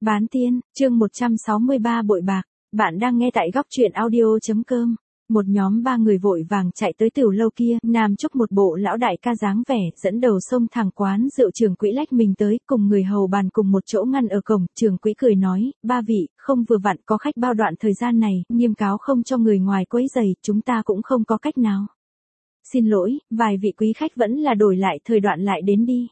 Bán tiên, chương 163 bội bạc. Bạn đang nghe tại góc truyện audio.com. Một nhóm ba người vội vàng chạy tới tiểu lâu kia, Nam Trúc một bộ lão đại ca dáng vẻ, dẫn đầu xông thẳng quán rượu Trường Quỹ lách mình tới, cùng người hầu bàn cùng một chỗ ngăn ở cổng. Trường Quỹ cười nói, ba vị, không vừa vặn có khách bao đoạn thời gian này, nghiêm cáo không cho người ngoài quấy rầy, chúng ta cũng không có cách nào. Xin lỗi, vài vị quý khách vẫn là đổi lại thời đoạn lại đến đi.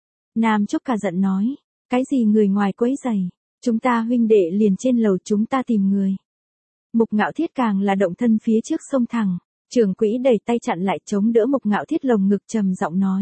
Nam Trúc cả giận nói, cái gì người ngoài quấy rầy, chúng ta huynh đệ liền trên lầu chúng ta tìm người. Mục Ngạo Thiết càng là động thân phía trước xông thẳng, Trường Quỹ đẩy tay chặn lại chống đỡ Mục Ngạo Thiết lồng ngực trầm giọng nói.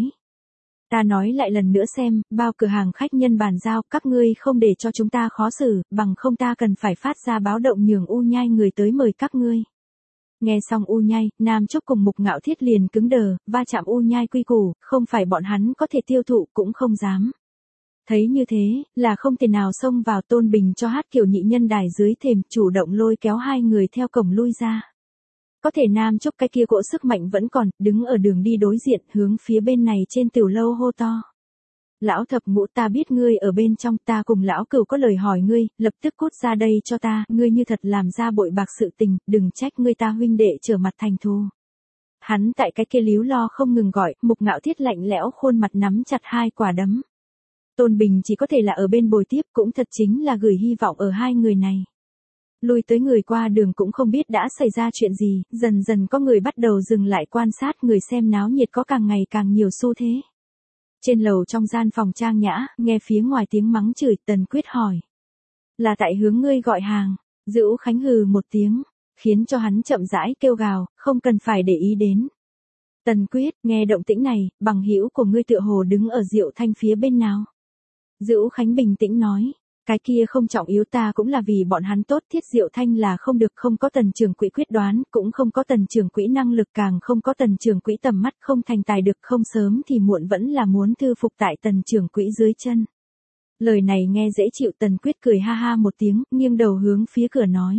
Ta nói lại lần nữa xem, bao cửa hàng khách nhân bàn giao, các ngươi không để cho chúng ta khó xử, bằng không ta cần phải phát ra báo động nhường U Nhai người tới mời các ngươi. Nghe xong U Nhai, Nam Trúc cùng Mục Ngạo Thiết liền cứng đờ, va chạm U Nhai quy củ, không phải bọn hắn có thể tiêu thụ cũng không dám. Thấy như thế, là không thể nào xông vào Tôn Bình cho hát kiểu nhị nhân đài dưới thềm, chủ động lôi kéo hai người theo cổng lui ra. Có thể Nam Trúc cái kia cỗ sức mạnh vẫn còn, đứng ở đường đi đối diện, hướng phía bên này trên tiểu lâu hô to. Lão thập ngũ, ta biết ngươi ở bên trong, ta cùng lão cửu có lời hỏi ngươi, lập tức cút ra đây cho ta, ngươi như thật làm ra bội bạc sự tình, đừng trách ngươi ta huynh đệ trở mặt thành thù. Hắn tại cái kia líu lo không ngừng gọi, Mục Ngạo Thiết lạnh lẽo khuôn mặt nắm chặt hai quả đấm. Tôn Bình chỉ có thể là ở bên bồi tiếp, cũng thật chính là gửi hy vọng ở hai người này. Lui tới người qua đường cũng không biết đã xảy ra chuyện gì, dần dần có người bắt đầu dừng lại quan sát, người xem náo nhiệt có càng ngày càng nhiều xu thế. Trên lầu trong gian phòng trang nhã, nghe phía ngoài tiếng mắng chửi, Tần Quyết hỏi. Là tại hướng ngươi gọi hàng, Dữu Khánh hừ một tiếng, khiến cho hắn chậm rãi kêu gào, không cần phải để ý đến. Tần Quyết, nghe động tĩnh này, bằng hữu của ngươi tựa hồ đứng ở Diệu Thanh phía bên nào. Dữu Khánh bình tĩnh nói, cái kia không trọng yếu, ta cũng là vì bọn hắn tốt, Thiết Diệu Thanh là không được, không có Tần trưởng quỹ quyết đoán, cũng không có Tần trưởng quỹ năng lực, càng không có Tần trưởng quỹ tầm mắt, không thành tài được, không sớm thì muộn vẫn là muốn thư phục tại Tần trưởng quỹ dưới chân. Lời này nghe dễ chịu, Tần Quyết cười ha ha một tiếng, nghiêng đầu hướng phía cửa nói.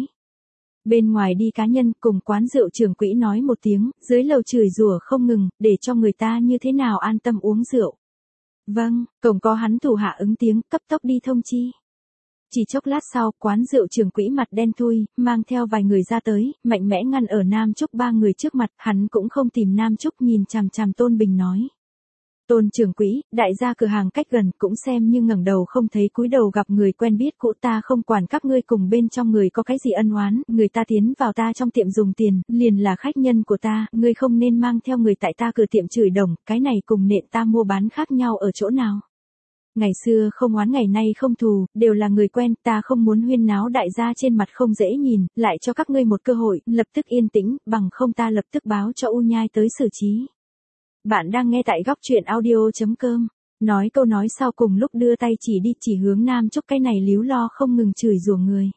Bên ngoài đi cá nhân cùng quán rượu trưởng quỹ nói một tiếng, dưới lầu chửi rủa không ngừng, để cho người ta như thế nào an tâm uống rượu. Vâng, cổng có hắn thủ hạ ứng tiếng, cấp tốc đi thông chi. Chỉ chốc lát sau, quán rượu trưởng quỹ mặt đen thui, mang theo vài người ra tới, mạnh mẽ ngăn ở Nam Trúc ba người trước mặt, hắn cũng không tìm Nam Trúc, nhìn chằm chằm Tôn Bình nói. Tôn trưởng quỹ, đại gia cửa hàng cách gần, cũng xem như ngẩng đầu không thấy cúi đầu gặp người quen biết cũ, ta không quản các ngươi cùng bên trong người có cái gì ân oán, người ta tiến vào ta trong tiệm dùng tiền, liền là khách nhân của ta, ngươi không nên mang theo người tại ta cửa tiệm chửi đồng, cái này cùng nện ta mua bán khác nhau ở chỗ nào. Ngày xưa không oán ngày nay không thù, đều là người quen, ta không muốn huyên náo, đại gia trên mặt không dễ nhìn, lại cho các ngươi một cơ hội, lập tức yên tĩnh, bằng không ta lập tức báo cho U Nhai tới xử trí. Bạn đang nghe tại góc truyện audio.com. Nói câu nói sau cùng lúc đưa tay chỉ đi, chỉ hướng Nam Trúc cái này líu lo không ngừng chửi rủa người.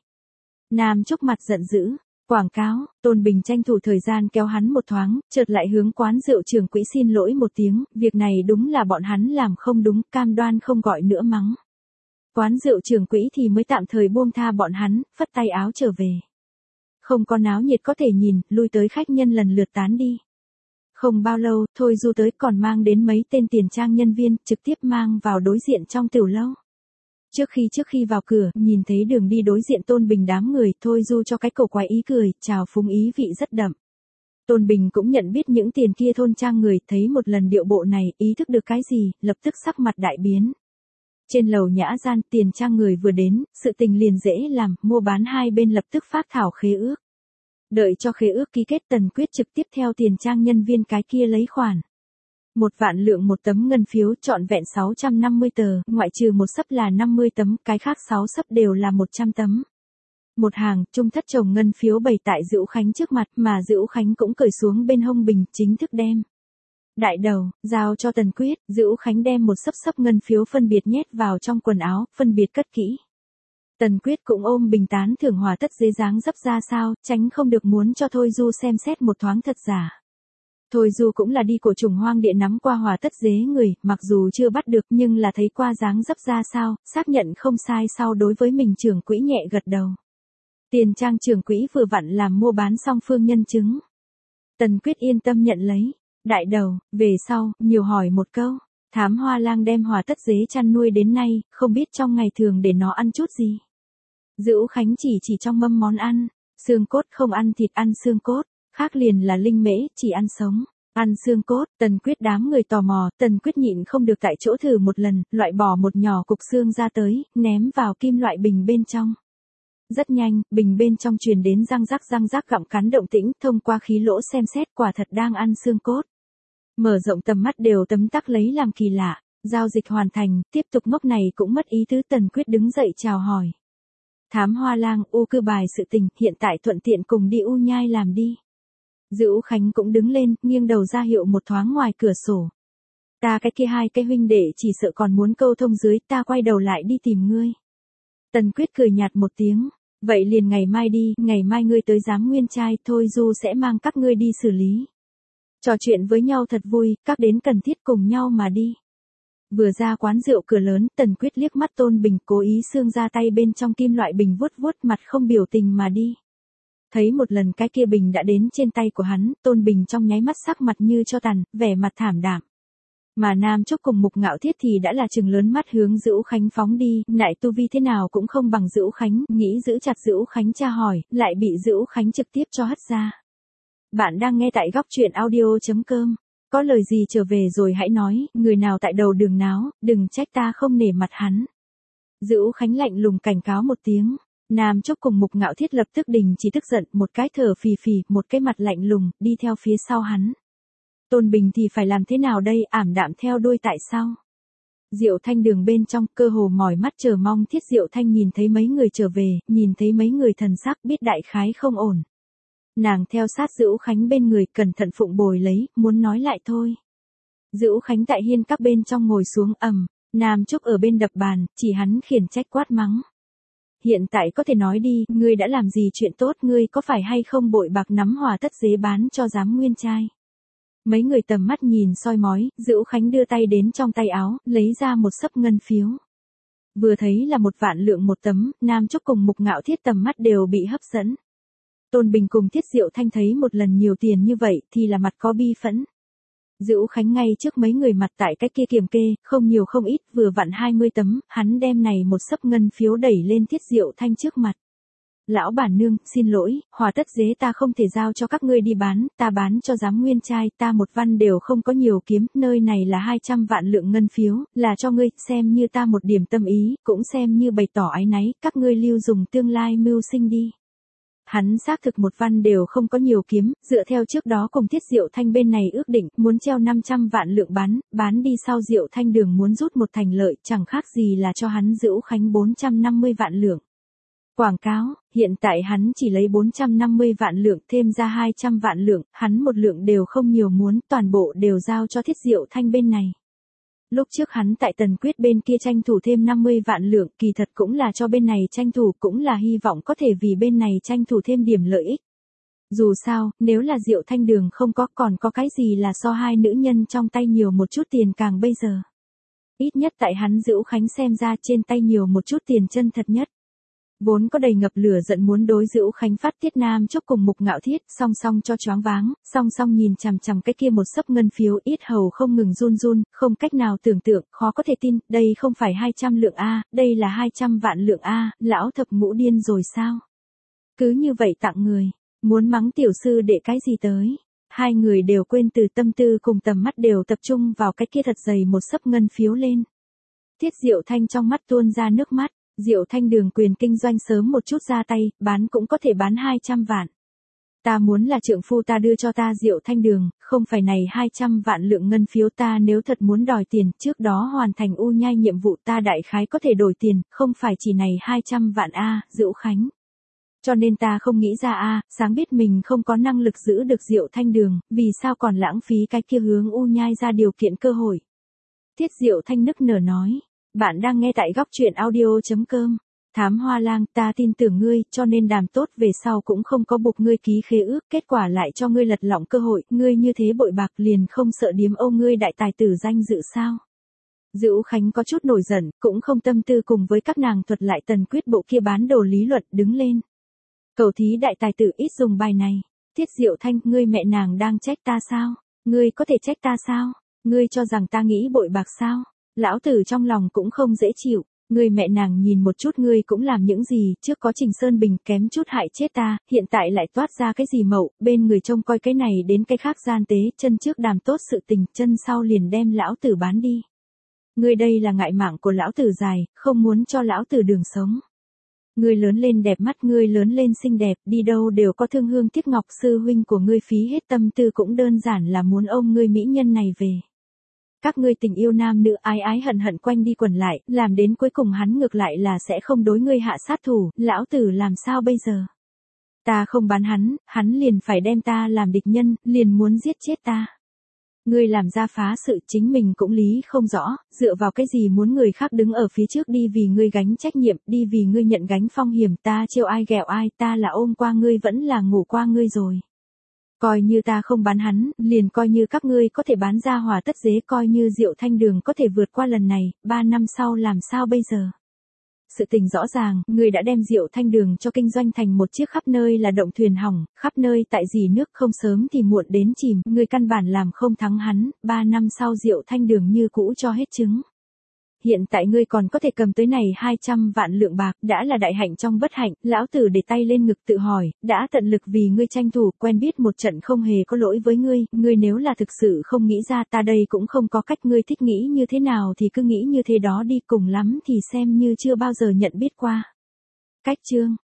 Nam Trúc mặt giận dữ, quảng cáo, Tôn Bình tranh thủ thời gian kéo hắn một thoáng, chợt lại hướng quán rượu trưởng quỹ xin lỗi một tiếng, việc này đúng là bọn hắn làm không đúng, cam đoan không gọi nữa mắng. Quán rượu trưởng quỹ thì mới tạm thời buông tha bọn hắn, phất tay áo trở về. Không có náo nhiệt có thể nhìn, lui tới khách nhân lần lượt tán đi. Không bao lâu, Thôi Du tới còn mang đến mấy tên tiền trang nhân viên, trực tiếp mang vào đối diện trong tiểu lâu. Trước khi vào cửa, nhìn thấy đường đi đối diện Tôn Bình đám người, Thôi Du cho cái cổ quái ý cười, chào phúng ý vị rất đậm. Tôn Bình cũng nhận biết những tiền kia thôn trang người, thấy một lần điệu bộ này, ý thức được cái gì, lập tức sắc mặt đại biến. Trên lầu nhã gian, tiền trang người vừa đến, sự tình liền dễ làm, mua bán hai bên lập tức phát thảo khế ước. Đợi cho khế ước ký kết, Tần Quyết trực tiếp theo tiền trang nhân viên cái kia lấy khoản. 1 vạn lượng một tấm ngân phiếu, trọn vẹn 650 tờ, ngoại trừ một xấp là 50 tấm, cái khác 6 xấp đều là 100 tấm. Một hàng, trung thất chồng ngân phiếu bày tại Dữu Khánh trước mặt, mà Dữu Khánh cũng cởi xuống bên hông bình, chính thức đem. Đại đầu, giao cho Tần Quyết, Dữu Khánh đem một xấp ngân phiếu phân biệt nhét vào trong quần áo, phân biệt cất kỹ. Tần Quyết cũng ôm bình tán thưởng hòa tất dế dáng dấp ra sao, tránh không được muốn cho Thôi Du xem xét một thoáng thật giả. Thôi Du cũng là đi cổ trùng hoang địa nắm qua hòa tất dế người, mặc dù chưa bắt được nhưng là thấy qua dáng dấp ra sao, xác nhận không sai sau đối với mình trưởng quỹ nhẹ gật đầu. Tiền trang trưởng quỹ vừa vặn làm mua bán song phương nhân chứng. Tần Quyết yên tâm nhận lấy. Đại đầu, về sau, nhiều hỏi một câu. Thám Hoa Lang đem hòa tất dế chăn nuôi đến nay, không biết trong ngày thường để nó ăn chút gì. Dữu Khánh chỉ trong mâm món ăn, xương cốt không ăn thịt ăn xương cốt, khác liền là linh mễ, chỉ ăn sống. Ăn xương cốt, Tần Quyết đám người tò mò, Tần Quyết nhịn không được tại chỗ thử một lần, loại bỏ một nhỏ cục xương ra tới, ném vào kim loại bình bên trong. Rất nhanh, bình bên trong truyền đến răng rắc gặm cắn động tĩnh, thông qua khí lỗ xem xét quả thật đang ăn xương cốt. Mở rộng tầm mắt đều tấm tắc lấy làm kỳ lạ, giao dịch hoàn thành, tiếp tục ngốc này cũng mất ý tứ. Tần Quyết đứng dậy chào hỏi. Thám Hoa Lang, U cư bài sự tình, hiện tại thuận tiện cùng đi U Nhai làm đi. Dữu Khánh cũng đứng lên, nghiêng đầu ra hiệu một thoáng ngoài cửa sổ. Ta cái kia hai cái huynh đệ chỉ sợ còn muốn câu thông dưới, ta quay đầu lại đi tìm ngươi. Tần Quyết cười nhạt một tiếng, vậy liền ngày mai đi, ngày mai ngươi tới Giám Nguyên Trai, thôi Du sẽ mang các ngươi đi xử lý. Trò chuyện với nhau thật vui, các đến cần thiết cùng nhau mà đi. Vừa ra quán rượu cửa lớn, Tần Quyết liếc mắt Tôn Bình, cố ý xương ra tay bên trong kim loại bình vuốt mặt không biểu tình mà đi. Thấy một lần cái kia bình đã đến trên tay của hắn, Tôn Bình trong nháy mắt sắc mặt như cho tàn, vẻ mặt thảm đạm. Mà Nam Trúc cùng Mục Ngạo Thiết thì đã là trừng lớn mắt hướng Dữu Khánh phóng đi, nại tu vi thế nào cũng không bằng Dữu Khánh, nghĩ giữ chặt Dữu Khánh tra hỏi, lại bị Dữu Khánh trực tiếp cho hất ra. Bạn đang nghe tại góc truyện audio.com. Có lời gì trở về rồi hãy nói, người nào tại đầu đường náo, đừng trách ta không nể mặt hắn. Dữu Khánh lạnh lùng cảnh cáo một tiếng. Nam Trúc cùng Mục Ngạo Thiết lập tức đình chỉ tức giận, một cái thở phì phì, một cái mặt lạnh lùng, đi theo phía sau hắn. Tôn Bình thì phải làm thế nào đây, ảm đạm theo đuôi tại sao? Diệu Thanh đường bên trong, cơ hồ mỏi mắt chờ mong. Thiết Diệu Thanh nhìn thấy mấy người trở về, nhìn thấy mấy người thần sắc biết đại khái không ổn. Nàng theo sát Dữu Khánh bên người, cẩn thận phụng bồi lấy, muốn nói lại thôi. Dữu Khánh tại hiên các bên trong ngồi xuống ầm, Nam Trúc ở bên đập bàn, chỉ hắn khiển trách quát mắng. Hiện tại có thể nói đi, ngươi đã làm gì chuyện tốt, ngươi có phải hay không bội bạc nắm hòa tất dế bán cho Giám Nguyên Trai? Mấy người tầm mắt nhìn soi mói, Dữu Khánh đưa tay đến trong tay áo, lấy ra một xấp ngân phiếu. Vừa thấy là 1.000.000 lượng một tấm, Nam Trúc cùng Mục Ngạo Thiết tầm mắt đều bị hấp dẫn. Tôn Bình cùng Thiết Diệu Thanh thấy một lần nhiều tiền như vậy thì là mặt có bi phẫn. Dữu Khánh ngay trước mấy người mặt tại cái kia kiểm kê, không nhiều không ít, vừa vặn 20 tấm, hắn đem này một xấp ngân phiếu đẩy lên Thiết Diệu Thanh trước mặt. Lão bản nương, xin lỗi, hòa tất dế ta không thể giao cho các ngươi đi bán, ta bán cho Giám Nguyên Trai, ta một văn đều không có nhiều kiếm, nơi này là 200 vạn lượng ngân phiếu, là cho ngươi, xem như ta một điểm tâm ý, cũng xem như bày tỏ áy náy, các ngươi lưu dùng tương lai mưu sinh đi. Hắn xác thực một văn đều không có nhiều kiếm, dựa theo trước đó cùng Thiết Diệu Thanh bên này ước định, muốn treo 500 vạn lượng bán đi sau Diệu Thanh đường muốn rút một thành lợi, chẳng khác gì là cho hắn Dữu Khánh 450 vạn lượng. Quảng cáo, hiện tại hắn chỉ lấy 450 vạn lượng thêm ra 200 vạn lượng, hắn một lượng đều không nhiều muốn, toàn bộ đều giao cho Thiết Diệu Thanh bên này. Lúc trước hắn tại Tần Quyết bên kia tranh thủ thêm 50 vạn lượng, kỳ thật cũng là cho bên này tranh thủ, cũng là hy vọng có thể vì bên này tranh thủ thêm điểm lợi ích. Dù sao, nếu là Diệu Thanh đường không có, còn có cái gì là so hai nữ nhân trong tay nhiều một chút tiền càng bây giờ. Ít nhất tại hắn Dữu Khánh xem ra trên tay nhiều một chút tiền chân thật nhất. Vốn có đầy ngập lửa giận muốn đối Dữu Khánh phát tiết, Nam Trúc cùng Mục Ngạo Thiết song song cho choáng váng, song song nhìn chằm chằm cái kia một xấp ngân phiếu, yết hầu không ngừng run, không cách nào tưởng tượng, khó có thể tin, đây không phải 200 lượng a, đây là 200 vạn lượng a, lão thập ngũ điên rồi sao? Cứ như vậy tặng người, muốn mắng tiểu sư để cái gì tới? Hai người đều quên từ tâm tư cùng tầm mắt đều tập trung vào cái kia thật dày một xấp ngân phiếu lên. Thiết Diệu Thanh trong mắt tuôn ra nước mắt. Diệu Thanh đường quyền kinh doanh sớm một chút ra tay, bán cũng có thể bán 200 vạn. Ta muốn là trượng phu ta đưa cho ta Diệu Thanh đường, không phải này 200 vạn lượng ngân phiếu, ta nếu thật muốn đòi tiền, trước đó hoàn thành U Nhai nhiệm vụ ta đại khái có thể đổi tiền, không phải chỉ này 200 vạn a, Dữu Khánh. Cho nên ta không nghĩ ra a, sáng biết mình không có năng lực giữ được Diệu Thanh đường, vì sao còn lãng phí cái kia hướng U Nhai ra điều kiện cơ hội. Thiết Diệu Thanh nức nở nói. Bạn đang nghe tại góc truyện audio.com. Thám Hoa Lang, ta tin tưởng ngươi, cho nên đàm tốt về sau cũng không có buộc ngươi ký khế ước, kết quả lại cho ngươi lật lọng cơ hội, ngươi như thế bội bạc liền không sợ điếm ô ngươi đại tài tử danh dự sao? Dữu Khánh có chút nổi giận, cũng không tâm tư cùng với các nàng thuật lại Tần Quyết bộ kia bán đồ lý luận, đứng lên. Cầu thí đại tài tử ít dùng bài này. Thiết Diệu Thanh, ngươi mẹ nàng đang trách ta sao? Ngươi có thể trách ta sao? Ngươi cho rằng ta nghĩ bội bạc sao? Lão tử trong lòng cũng không dễ chịu, Ngươi mẹ nàng nhìn một chút ngươi cũng làm những gì, trước có Trình Sơn Bình kém chút hại chết ta, hiện tại lại toát ra cái gì mậu, bên người trông coi cái này đến cái khác gian tế, chân trước đàm tốt sự tình, chân sau liền đem lão tử bán đi. Ngươi đây là ngại mạng của lão tử dài, không muốn cho lão tử đường sống. Ngươi lớn lên đẹp mắt, ngươi lớn lên xinh đẹp, đi đâu đều có thương hương tiếc ngọc, sư huynh của ngươi phí hết tâm tư cũng đơn giản là muốn ôm ngươi mỹ nhân này về. Các ngươi tình yêu nam nữ ái ái hận hận quanh đi quẩn lại, làm đến cuối cùng hắn ngược lại là sẽ không đối ngươi hạ sát thủ, lão tử làm sao bây giờ? Ta không bán hắn liền phải đem ta làm địch nhân, liền muốn giết chết ta. Ngươi làm ra phá sự chính mình cũng lý không rõ, dựa vào cái gì muốn người khác đứng ở phía trước đi vì ngươi gánh trách nhiệm, đi vì ngươi nhận gánh phong hiểm, ta trêu ai ghẹo ai, ta là ôm qua ngươi vẫn là ngủ qua ngươi rồi. Coi như ta không bán hắn, liền coi như các ngươi có thể bán ra Hòa Tất Dế, coi như Diệu Thanh Đường có thể vượt qua lần này, 3 năm sau làm sao bây giờ? Sự tình rõ ràng, ngươi đã đem Diệu Thanh Đường cho kinh doanh thành một chiếc khắp nơi là động thuyền hỏng, khắp nơi tại dì nước không sớm thì muộn đến chìm, ngươi căn bản làm không thắng hắn, 3 năm sau Diệu Thanh Đường như cũ cho hết trứng. Hiện tại ngươi còn có thể cầm tới này 200 vạn lượng bạc, đã là đại hạnh trong bất hạnh, lão tử để tay lên ngực tự hỏi, đã tận lực vì ngươi tranh thủ, quen biết một trận không hề có lỗi với ngươi nếu là thực sự không nghĩ ra ta đây cũng không có cách, ngươi thích nghĩ như thế nào thì cứ nghĩ như thế đó đi, cùng lắm thì xem như chưa bao giờ nhận biết qua. Cách chương